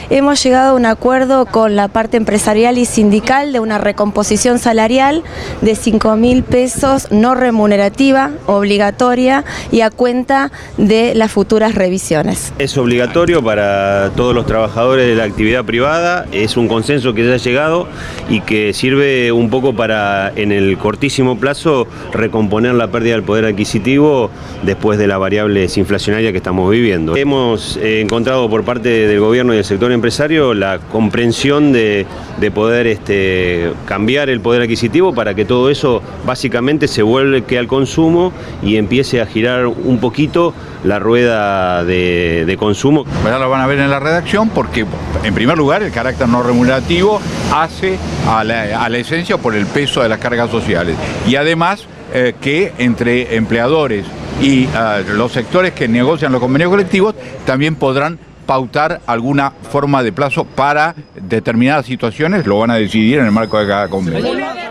hemos llegado a un acuerdo con la parte empresarial y sindical de una recomposición salarial de 5.000 pesos no remunerativa, obligatoria y a cuenta de las futuras revisiones. Es obligatorio para todos los trabajadores de la actividad privada, es un consenso que ya ha llegado y que sirve un poco para, en el cortísimo plazo, recomponer la pérdida del poder adquisitivo después de las variables inflacionarias que estamos viviendo. Hemos encontrado por parte del gobierno y del sector empresario la comprensión de poder cambiar el poder adquisitivo para que todo eso básicamente se vuelque al consumo y empiece a girar un poquito la rueda de consumo. Ya lo van a ver en la redacción porque, en primer lugar, el carácter no remunerativo hace a la esencia por el peso de las cargas sociales. Y además, que entre empleadores y los sectores que negocian los convenios colectivos también podrán pautar alguna forma de plazo para determinadas situaciones, lo van a decidir en el marco de cada convenio.